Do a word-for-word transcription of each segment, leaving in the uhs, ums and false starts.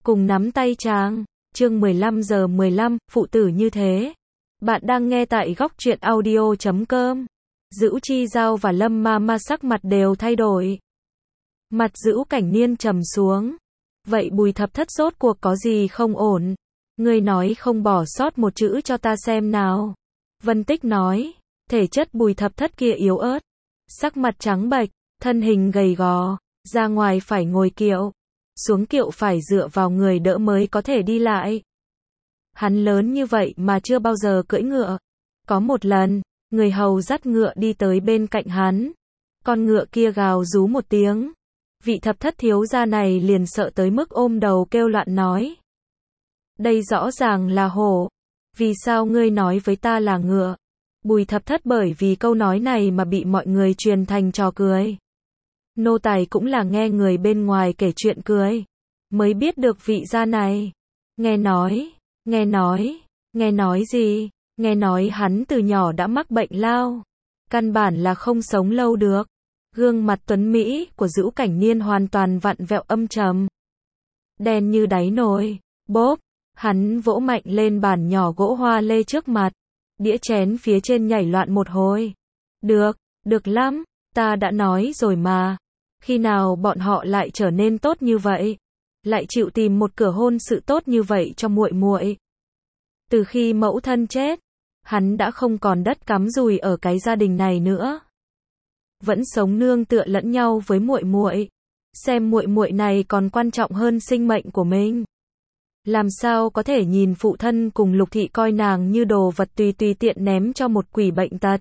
cùng nắm tay chàng. Chương mười lăm giờ mười lăm, phụ tử như thế. Bạn đang nghe tại góc truyện audio chấm com. Dữ Chi Giao và Lâm Ma Ma sắc mặt đều thay đổi. Mặt Dữ Cảnh Niên trầm xuống. Vậy Bùi Thập Thất rốt cuộc có gì không ổn? Ngươi nói không bỏ sót một chữ cho ta xem nào. Vân Tích nói, thể chất Bùi Thập Thất kia yếu ớt, sắc mặt trắng bệch, thân hình gầy gò, ra ngoài phải ngồi kiệu, xuống kiệu phải dựa vào người đỡ mới có thể đi lại. Hắn lớn như vậy mà chưa bao giờ cưỡi ngựa. Có một lần, người hầu dắt ngựa đi tới bên cạnh hắn. Con ngựa kia gào rú một tiếng. Vị Thập Thất thiếu gia này liền sợ tới mức ôm đầu kêu loạn nói. Đây rõ ràng là hổ. Vì sao ngươi nói với ta là ngựa? Bùi Thập Thất bởi vì câu nói này mà bị mọi người truyền thành trò cười. Nô tài cũng là nghe người bên ngoài kể chuyện cười, mới biết được vị gia này. Nghe nói, nghe nói, nghe nói gì? Nghe nói hắn từ nhỏ đã mắc bệnh lao. Căn bản là không sống lâu được. Gương mặt tuấn Mỹ của Dữ Cảnh Niên hoàn toàn vặn vẹo âm trầm. Đen như đáy nồi. Bốp, hắn vỗ mạnh lên bàn nhỏ gỗ hoa lê trước mặt. Đĩa chén phía trên nhảy loạn một hồi. Được, được lắm, ta đã nói rồi mà. Khi nào bọn họ lại trở nên tốt như vậy? Lại chịu tìm một cửa hôn sự tốt như vậy cho muội muội. Từ khi mẫu thân chết, hắn đã không còn đất cắm rùi ở cái gia đình này nữa. Vẫn sống nương tựa lẫn nhau với muội muội, xem muội muội này còn quan trọng hơn sinh mệnh của mình. Làm sao có thể nhìn phụ thân cùng Lục thị coi nàng như đồ vật tùy tùy tiện ném cho một quỷ bệnh tật.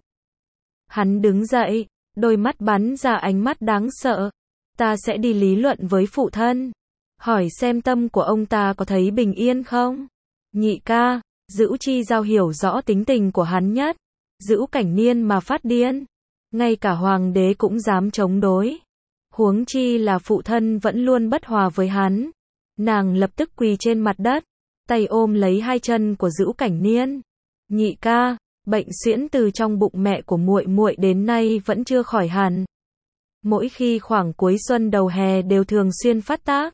Hắn đứng dậy, đôi mắt bắn ra ánh mắt đáng sợ. Ta sẽ đi lý luận với phụ thân, hỏi xem tâm của ông ta có thấy bình yên không? Nhị ca, Dữ Chi Giao hiểu rõ tính tình của hắn nhất. Dữ Cảnh Niên mà phát điên, ngay cả hoàng đế cũng dám chống đối. Huống chi là phụ thân vẫn luôn bất hòa với hắn. Nàng lập tức quỳ trên mặt đất, tay ôm lấy hai chân của Dữ Cảnh Niên. Nhị ca, bệnh suyễn từ trong bụng mẹ của muội muội đến nay vẫn chưa khỏi hẳn. Mỗi khi khoảng cuối xuân đầu hè đều thường xuyên phát tác.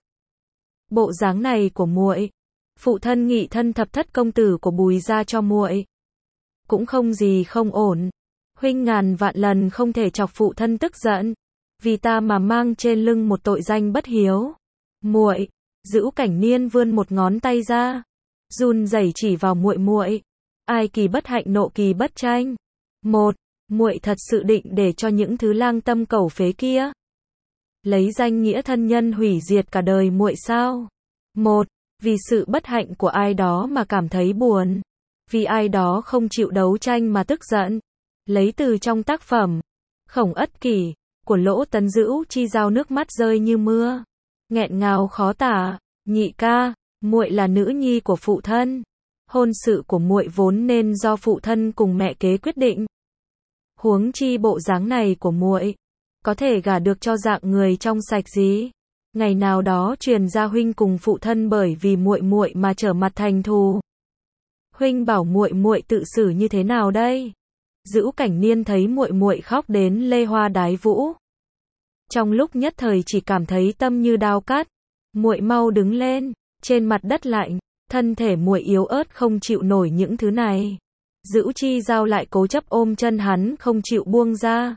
Bộ dáng này của muội, phụ thân nghị thân Thập Thất công tử của Bùi gia cho muội, cũng không gì không ổn. Huynh ngàn vạn lần không thể chọc phụ thân tức giận, vì ta mà mang trên lưng một tội danh bất hiếu. Muội, Dữ Cảnh Niên vươn một ngón tay ra, run rẩy chỉ vào muội muội. Ai kỳ bất hạnh nộ kỳ bất tranh. Một, muội thật sự định để cho những thứ lang tâm cẩu phế kia lấy danh nghĩa thân nhân hủy diệt cả đời muội sao? Một, vì sự bất hạnh của ai đó mà cảm thấy buồn, vì ai đó không chịu đấu tranh mà tức giận. Lấy từ trong tác phẩm Khổng Ất Kỷ của Lỗ Tấn Dữ Chi Giao nước mắt rơi như mưa, nghẹn ngào khó tả. Nhị ca, muội là nữ nhi của phụ thân, hôn sự của muội vốn nên do phụ thân cùng mẹ kế quyết định. Huống chi bộ dáng này của muội, có thể gả được cho dạng người trong sạch gì? Ngày nào đó truyền ra huynh cùng phụ thân bởi vì muội muội mà trở mặt thành thù. Huynh bảo muội muội tự xử như thế nào đây? Dữ Cảnh Niên thấy muội muội khóc đến lê hoa đái vũ, trong lúc nhất thời chỉ cảm thấy tâm như đao cắt. Muội mau đứng lên, trên mặt đất lạnh, thân thể muội yếu ớt không chịu nổi những thứ này. Dữ Chi Giao lại cố chấp ôm chân hắn không chịu buông ra.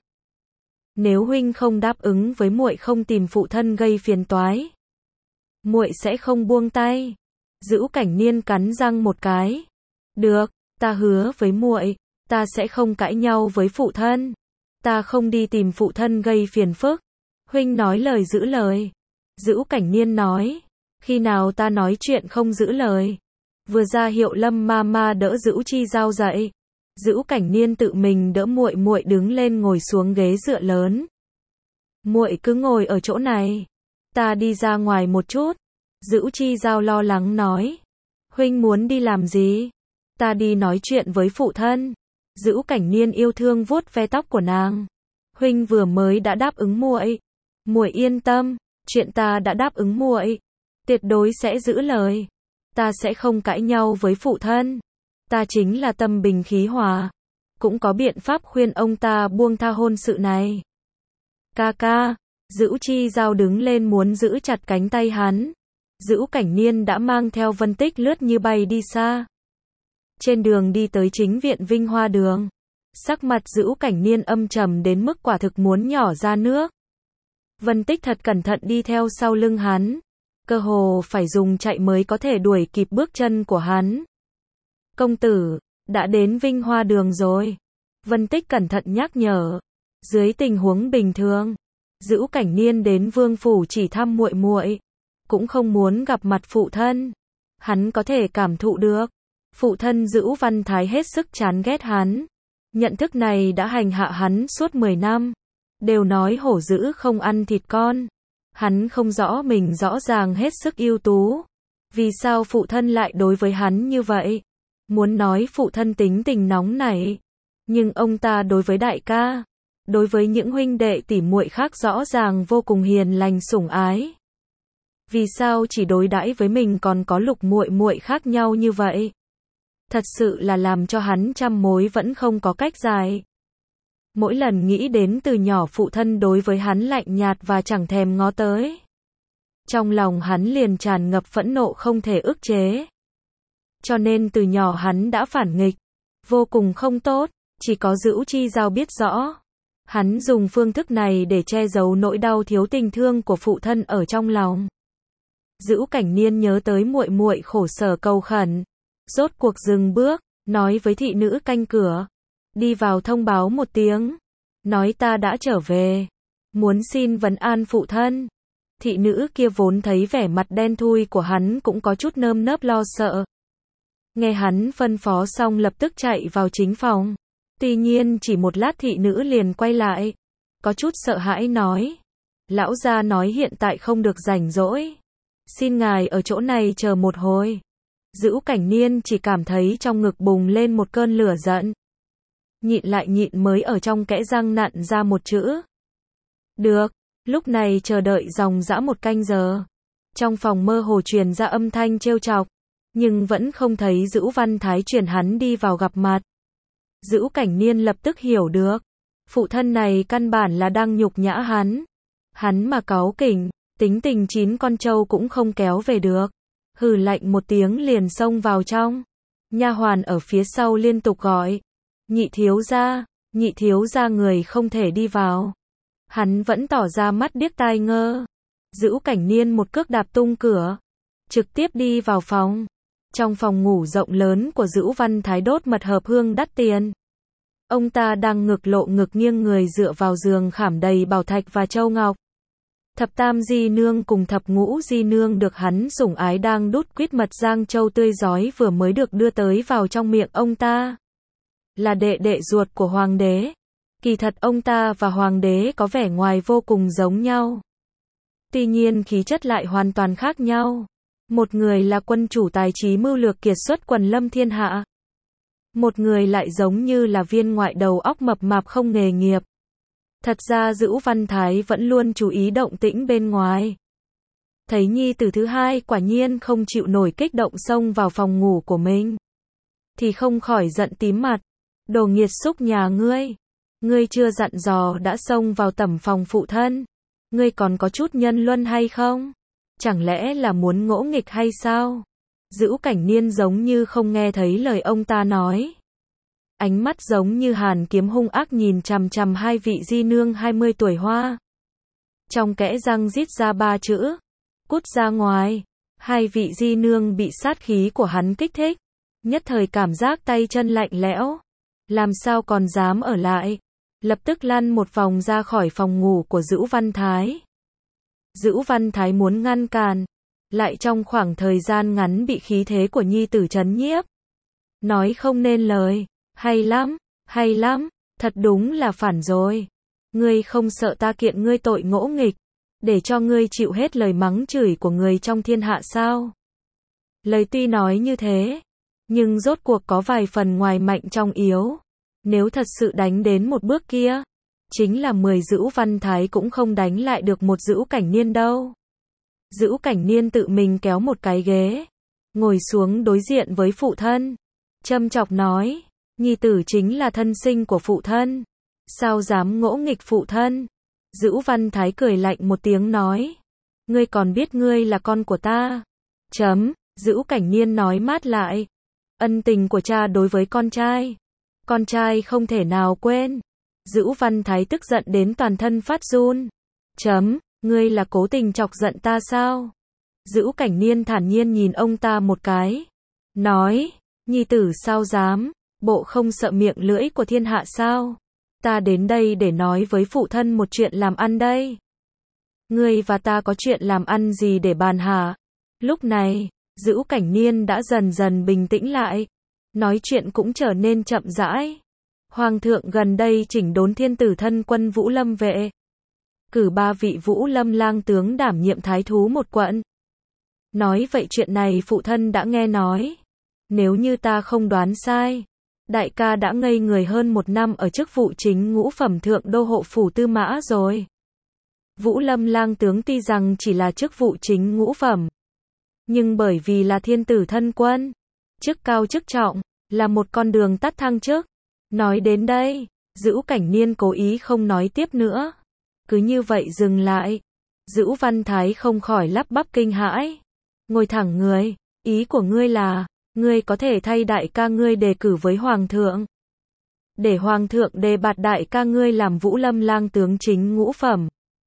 Nếu huynh không đáp ứng với muội không tìm phụ thân gây phiền toái, muội sẽ không buông tay. Dữ Cảnh Niên cắn răng một cái. Được, ta hứa với muội, ta sẽ không cãi nhau với phụ thân. Ta không đi tìm phụ thân gây phiền phức. Huynh nói lời giữ lời. Dữ Cảnh Niên nói, khi nào ta nói chuyện không giữ lời? Vừa ra hiệu Lâm Ma Ma đỡ Dữ Chi Giao dậy. Dữ Cảnh Niên tự mình đỡ muội muội đứng lên ngồi xuống ghế dựa lớn. Muội cứ ngồi ở chỗ này, ta đi ra ngoài một chút. Dữ Chi Giao lo lắng nói. Huynh muốn đi làm gì? Ta đi nói chuyện với phụ thân. Dữ Cảnh Niên yêu thương vuốt ve tóc của nàng. Huynh vừa mới đã đáp ứng muội. Muội yên tâm, chuyện ta đã đáp ứng muội, tuyệt đối sẽ giữ lời. Ta sẽ không cãi nhau với phụ thân. Ta chính là tâm bình khí hòa, cũng có biện pháp khuyên ông ta buông tha hôn sự này. Ca ca, Dữ Chi Giao đứng lên muốn giữ chặt cánh tay hắn. Dữu Cảnh Niên đã mang theo Vân Tích lướt như bay đi xa. Trên đường đi tới chính viện Vinh Hoa Đường, sắc mặt Dữu Cảnh Niên âm trầm đến mức quả thực muốn nhỏ ra nước. Vân Tích thật cẩn thận đi theo sau lưng hắn, cơ hồ phải dùng chạy mới có thể đuổi kịp bước chân của hắn. Công tử, đã đến Vinh Hoa Đường rồi. Vân Tích cẩn thận nhắc nhở. Dưới tình huống bình thường, Dữu Cảnh Niên đến vương phủ chỉ thăm muội muội, cũng không muốn gặp mặt phụ thân. Hắn có thể cảm thụ được, phụ thân Dữu Văn Thái hết sức chán ghét hắn. Nhận thức này đã hành hạ hắn suốt mười năm. Đều nói hổ dữ không ăn thịt con. Hắn không rõ mình rõ ràng hết sức ưu tú. Vì sao phụ thân lại đối với hắn như vậy? Muốn nói phụ thân tính tình nóng nảy, nhưng ông ta đối với đại ca, đối với những huynh đệ tỉ muội khác rõ ràng vô cùng hiền lành sủng ái. Vì sao chỉ đối đãi với mình còn có Lục muội muội khác nhau như vậy? Thật sự là làm cho hắn trăm mối vẫn không có cách giải. Mỗi lần nghĩ đến từ nhỏ phụ thân đối với hắn lạnh nhạt và chẳng thèm ngó tới, trong lòng hắn liền tràn ngập phẫn nộ không thể ức chế. Cho nên từ nhỏ hắn đã phản nghịch, vô cùng không tốt, chỉ có Dữu Chi Giao biết rõ. Hắn dùng phương thức này để che giấu nỗi đau thiếu tình thương của phụ thân ở trong lòng. Dữu Cảnh Niên nhớ tới muội muội khổ sở cầu khẩn, rốt cuộc dừng bước, nói với thị nữ canh cửa, đi vào thông báo một tiếng, nói ta đã trở về, muốn xin vấn an phụ thân. Thị nữ kia vốn thấy vẻ mặt đen thui của hắn cũng có chút nơm nớp lo sợ. Nghe hắn phân phó xong lập tức chạy vào chính phòng. Tuy nhiên chỉ một lát thị nữ liền quay lại, có chút sợ hãi nói, lão gia nói hiện tại không được rảnh rỗi, xin ngài ở chỗ này chờ một hồi. Dữu Cảnh Niên chỉ cảm thấy trong ngực bùng lên một cơn lửa giận. Nhịn lại nhịn mới ở trong kẽ răng nặn ra một chữ. Được, lúc này chờ đợi dòng dã một canh giờ. Trong phòng mơ hồ truyền ra âm thanh trêu chọc, nhưng vẫn không thấy Dữu Văn Thái truyền hắn đi vào gặp mặt. Dữu Cảnh Niên lập tức hiểu được, phụ thân này căn bản là đang nhục nhã hắn. Hắn mà cáu kỉnh, tính tình chín con trâu cũng không kéo về được. Hừ lạnh một tiếng liền xông vào trong. Nha hoàn ở phía sau liên tục gọi, nhị thiếu gia, nhị thiếu gia người không thể đi vào. Hắn vẫn tỏ ra mắt điếc tai ngơ. Dữu Cảnh Niên một cước đạp tung cửa, trực tiếp đi vào phòng. Trong phòng ngủ rộng lớn của Dữu Văn Thái đốt mật hợp hương đắt tiền. Ông ta đang ngực lộ ngực nghiêng người dựa vào giường khảm đầy bảo thạch và châu ngọc. Thập tam di nương cùng thập ngũ di nương được hắn sủng ái đang đút quýt mật giang châu tươi giói vừa mới được đưa tới vào trong miệng ông ta. Là đệ đệ ruột của hoàng đế. Kỳ thật ông ta và hoàng đế có vẻ ngoài vô cùng giống nhau. Tuy nhiên khí chất lại hoàn toàn khác nhau. Một người là quân chủ tài trí mưu lược kiệt xuất quần lâm thiên hạ. Một người lại giống như là viên ngoại đầu óc mập mạp không nghề nghiệp. Thật ra Dữu Văn Thái vẫn luôn chú ý động tĩnh bên ngoài. Thấy nhi tử thứ hai quả nhiên không chịu nổi kích động xông vào phòng ngủ của mình, thì không khỏi giận tím mặt. Đồ nghiệt xúc nhà ngươi. Ngươi chưa dặn dò đã xông vào tẩm phòng phụ thân. Ngươi còn có chút nhân luân hay không? Chẳng lẽ là muốn ngỗ nghịch hay sao? Dữu Cảnh Niên giống như không nghe thấy lời ông ta nói. Ánh mắt giống như hàn kiếm hung ác nhìn chằm chằm hai vị di nương hai mươi tuổi hoa. Trong kẽ răng rít ra ba chữ. Cút ra ngoài. Hai vị di nương bị sát khí của hắn kích thích. Nhất thời cảm giác tay chân lạnh lẽo. Làm sao còn dám ở lại. Lập tức lăn một vòng ra khỏi phòng ngủ của Dữu Văn Thái. Dữu Văn Thái muốn ngăn cản, lại trong khoảng thời gian ngắn bị khí thế của nhi tử trấn nhiếp. Nói không nên lời. Hay lắm, hay lắm, thật đúng là phản rồi. Ngươi không sợ ta kiện ngươi tội ngỗ nghịch, để cho ngươi chịu hết lời mắng chửi của người trong thiên hạ sao? Lời tuy nói như thế, nhưng rốt cuộc có vài phần ngoài mạnh trong yếu. Nếu thật sự đánh đến một bước kia, chính là mười Dữu Văn Thái cũng không đánh lại được một Dữu Cảnh Niên đâu. Dữu Cảnh Niên tự mình kéo một cái ghế, ngồi xuống đối diện với phụ thân, châm chọc nói, nhi tử chính là thân sinh của phụ thân, sao dám ngỗ nghịch phụ thân? Dữu Văn Thái cười lạnh một tiếng nói, ngươi còn biết ngươi là con của ta, Chấm, Dữu Cảnh Niên nói mát lại. Ân tình của cha đối với con trai. Con trai không thể nào quên. Dữu Văn Thái tức giận đến toàn thân phát run. Chấm, ngươi là cố tình chọc giận ta sao? Dữu Cảnh Niên thản nhiên nhìn ông ta một cái. Nói, nhi tử sao dám, bộ không sợ miệng lưỡi của thiên hạ sao? Ta đến đây để nói với phụ thân một chuyện làm ăn đây. Ngươi và ta có chuyện làm ăn gì để bàn hả? Lúc này, Dữu Cảnh Niên đã dần dần bình tĩnh lại. Nói chuyện cũng trở nên chậm rãi. Hoàng thượng gần đây chỉnh đốn thiên tử thân quân Vũ Lâm vệ. Cử ba vị Vũ Lâm lang tướng đảm nhiệm thái thú một quận. Nói vậy chuyện này phụ thân đã nghe nói. Nếu như ta không đoán sai, đại ca đã ngây người hơn một năm ở chức vụ chính ngũ phẩm thượng đô hộ phủ tư mã rồi. Vũ Lâm lang tướng tuy rằng chỉ là chức vụ chính ngũ phẩm, nhưng bởi vì là thiên tử thân quân, chức cao chức trọng, là một con đường tắt thăng chức. Nói đến đây, Dữu Cảnh Niên cố ý không nói tiếp nữa. Cứ như vậy dừng lại. Dữu Văn Thái không khỏi lắp bắp kinh hãi. Ngồi thẳng người, ý của ngươi là, ngươi có thể thay đại ca ngươi đề cử với hoàng thượng. Để hoàng thượng đề bạt đại ca ngươi làm Vũ Lâm lang tướng chính ngũ phẩm.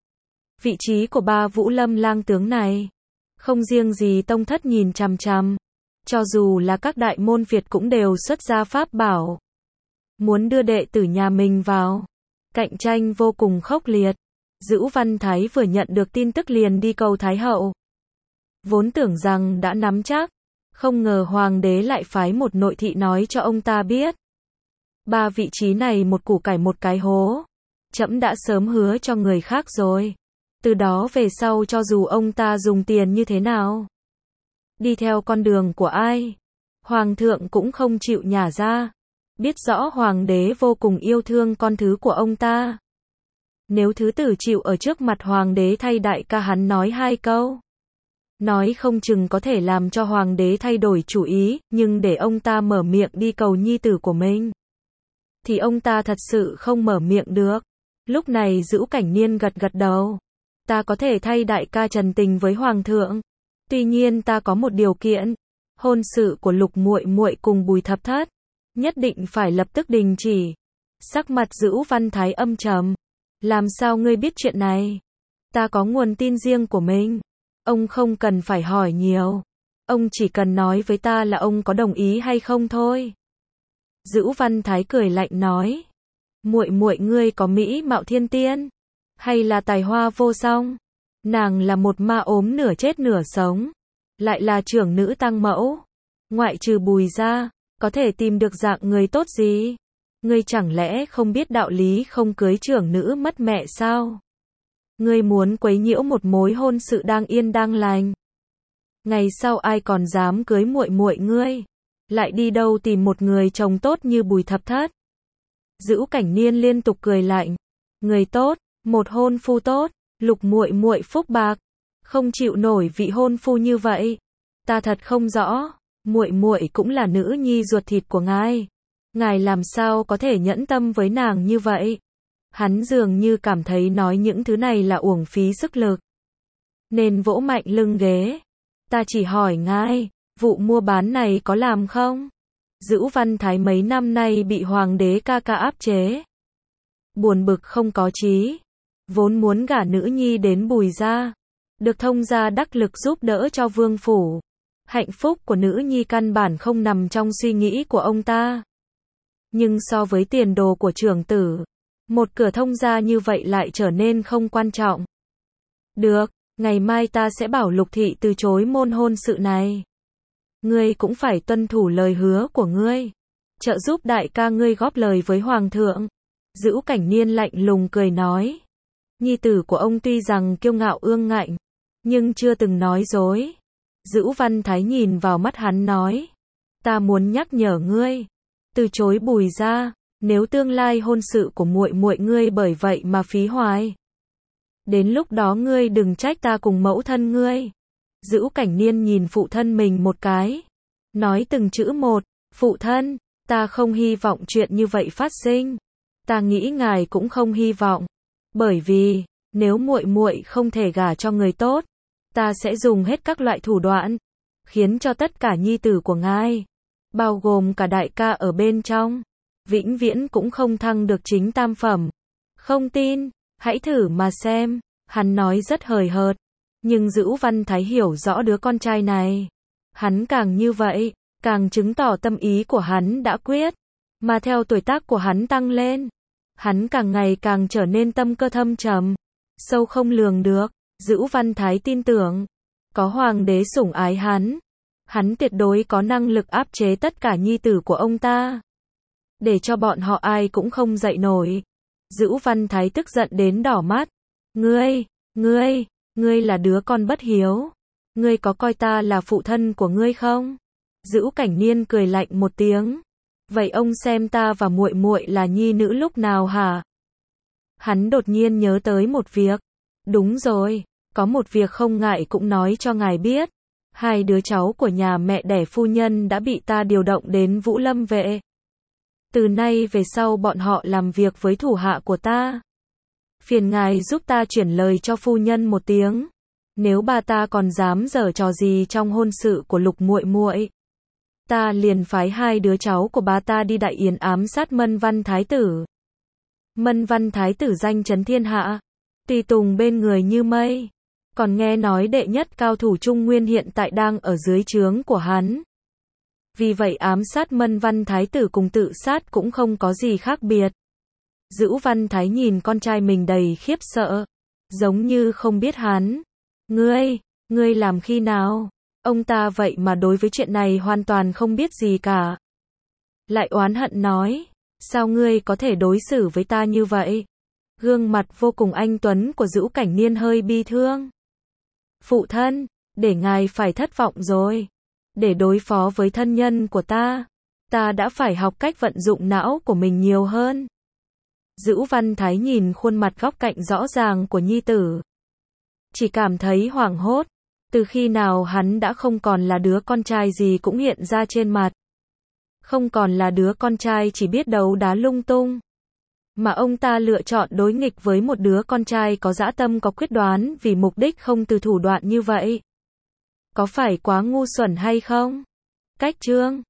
Vị trí của ba Vũ Lâm lang tướng này, không riêng gì tông thất nhìn chằm chằm, cho dù là các đại môn Việt cũng đều xuất ra pháp bảo. Muốn đưa đệ tử nhà mình vào. Cạnh tranh vô cùng khốc liệt. Dữu Văn Thái vừa nhận được tin tức liền đi cầu Thái hậu. Vốn tưởng rằng đã nắm chắc, không ngờ hoàng đế lại phái một nội thị nói cho ông ta biết. Ba vị trí này một củ cải một cái hố. Trẫm đã sớm hứa cho người khác rồi. Từ đó về sau cho dù ông ta dùng tiền như thế nào, đi theo con đường của ai, hoàng thượng cũng không chịu nhả ra. Biết rõ hoàng đế vô cùng yêu thương con thứ của ông ta. Nếu thứ tử chịu ở trước mặt hoàng đế thay đại ca hắn nói hai câu, nói không chừng có thể làm cho hoàng đế thay đổi chủ ý, nhưng để ông ta mở miệng đi cầu nhi tử của mình, thì ông ta thật sự không mở miệng được. Lúc này Dữu Cảnh Niên gật gật đầu. Ta có thể thay đại ca trần tình với hoàng thượng. Tuy nhiên ta có một điều kiện, hôn sự của Lục muội muội cùng Bùi Thập Thất nhất định phải lập tức đình chỉ. Sắc mặt Dữu Văn Thái âm trầm. Làm sao ngươi biết chuyện này? Ta có nguồn tin riêng của mình. Ông không cần phải hỏi nhiều. Ông chỉ cần nói với ta là ông có đồng ý hay không thôi. Dữu Văn Thái cười lạnh nói. Muội muội ngươi có mỹ mạo thiên tiên, hay là tài hoa vô song? Nàng là một ma ốm nửa chết nửa sống, lại là trưởng nữ tăng mẫu. Ngoại trừ Bùi ra, có thể tìm được dạng người tốt gì? Ngươi chẳng lẽ không biết đạo lý không cưới trưởng nữ mất mẹ sao? Ngươi muốn quấy nhiễu một mối hôn sự đang yên đang lành. Ngày sau ai còn dám cưới muội muội ngươi? Lại đi đâu tìm một người chồng tốt như Bùi Thập Thất? Dữu Cảnh Niên liên tục cười lạnh. Người tốt, một hôn phu tốt, Lục muội muội phúc bạc, không chịu nổi vị hôn phu như vậy. Ta thật không rõ, muội muội cũng là nữ nhi ruột thịt của ngài, ngài làm sao có thể nhẫn tâm với nàng như vậy? Hắn dường như cảm thấy nói những thứ này là uổng phí sức lực, nên vỗ mạnh lưng ghế. Ta chỉ hỏi ngài, vụ mua bán này có làm không? Dữu Văn Thái mấy năm nay bị hoàng đế ca ca áp chế, buồn bực không có chí, vốn muốn gả nữ nhi đến Bùi gia, được thông gia đắc lực giúp đỡ cho vương phủ. Hạnh phúc của nữ nhi căn bản không nằm trong suy nghĩ của ông ta. Nhưng so với tiền đồ của trưởng tử, một cửa thông gia như vậy lại trở nên không quan trọng. Được, ngày mai ta sẽ bảo Lục thị từ chối môn hôn sự này. Ngươi cũng phải tuân thủ lời hứa của ngươi, trợ giúp đại ca ngươi góp lời với hoàng thượng. Dữu Cảnh Niên lạnh lùng cười nói. Nhi tử của ông tuy rằng kiêu ngạo ương ngạnh, nhưng chưa từng nói dối. Dữu Văn Thái nhìn vào mắt hắn nói. Ta muốn nhắc nhở ngươi, từ chối Bùi ra, nếu tương lai hôn sự của muội muội ngươi bởi vậy mà phí hoài, đến lúc đó ngươi đừng trách ta cùng mẫu thân ngươi. Dữu Cảnh Niên nhìn phụ thân mình một cái, nói từng chữ một. Phụ thân, ta không hy vọng chuyện như vậy phát sinh. Ta nghĩ ngài cũng không hy vọng, bởi vì nếu muội muội không thể gả cho người tốt, ta sẽ dùng hết các loại thủ đoạn khiến cho tất cả nhi tử của ngài, bao gồm cả đại ca ở bên trong, vĩnh viễn cũng không thăng được chính tam phẩm. Không tin, hãy thử mà xem, hắn nói rất hời hợt, nhưng Dữu Văn Thái hiểu rõ đứa con trai này. Hắn càng như vậy, càng chứng tỏ tâm ý của hắn đã quyết, mà theo tuổi tác của hắn tăng lên, hắn càng ngày càng trở nên tâm cơ thâm trầm, sâu không lường được. Dữu Văn Thái tin tưởng, có hoàng đế sủng ái hắn, hắn tuyệt đối có năng lực áp chế tất cả nhi tử của ông ta, để cho bọn họ ai cũng không dậy nổi. Dữu Văn Thái tức giận đến đỏ mắt. Ngươi, ngươi, ngươi là đứa con bất hiếu. Ngươi có coi ta là phụ thân của ngươi không? Dữu Cảnh Niên cười lạnh một tiếng. Vậy ông xem ta và muội muội là nhi nữ lúc nào hả? Hắn đột nhiên nhớ tới một việc. Đúng rồi, có một việc không ngại cũng nói cho ngài biết. Hai đứa cháu của nhà mẹ đẻ phu nhân đã bị ta điều động đến Vũ Lâm vệ. Từ nay về sau bọn họ làm việc với thủ hạ của ta. Phiền ngài giúp ta chuyển lời cho phu nhân một tiếng. Nếu bà ta còn dám giở trò gì trong hôn sự của Lục muội muội, ta liền phái hai đứa cháu của bà ta đi đại yến ám sát Mân Văn Thái tử. Mân Văn Thái tử danh chấn thiên hạ, tùy tùng bên người như mây. Còn nghe nói đệ nhất cao thủ Trung Nguyên hiện tại đang ở dưới trướng của hắn. Vì vậy ám sát Mân Văn Thái tử cùng tự sát cũng không có gì khác biệt. Dữu Văn Thái nhìn con trai mình đầy khiếp sợ, giống như không biết hắn. Ngươi, ngươi làm khi nào? Ông ta vậy mà đối với chuyện này hoàn toàn không biết gì cả. Lại oán hận nói, sao ngươi có thể đối xử với ta như vậy? Gương mặt vô cùng anh tuấn của Dữu Cảnh Niên hơi bi thương. Phụ thân, để ngài phải thất vọng rồi. Để đối phó với thân nhân của ta, ta đã phải học cách vận dụng não của mình nhiều hơn. Dữu Văn Thái nhìn khuôn mặt góc cạnh rõ ràng của nhi tử, chỉ cảm thấy hoảng hốt. Từ khi nào hắn đã không còn là đứa con trai gì cũng hiện ra trên mặt. Không còn là đứa con trai chỉ biết đấu đá lung tung. Mà ông ta lựa chọn đối nghịch với một đứa con trai có dã tâm có quyết đoán vì mục đích không từ thủ đoạn như vậy. Có phải quá ngu xuẩn hay không? Cách chương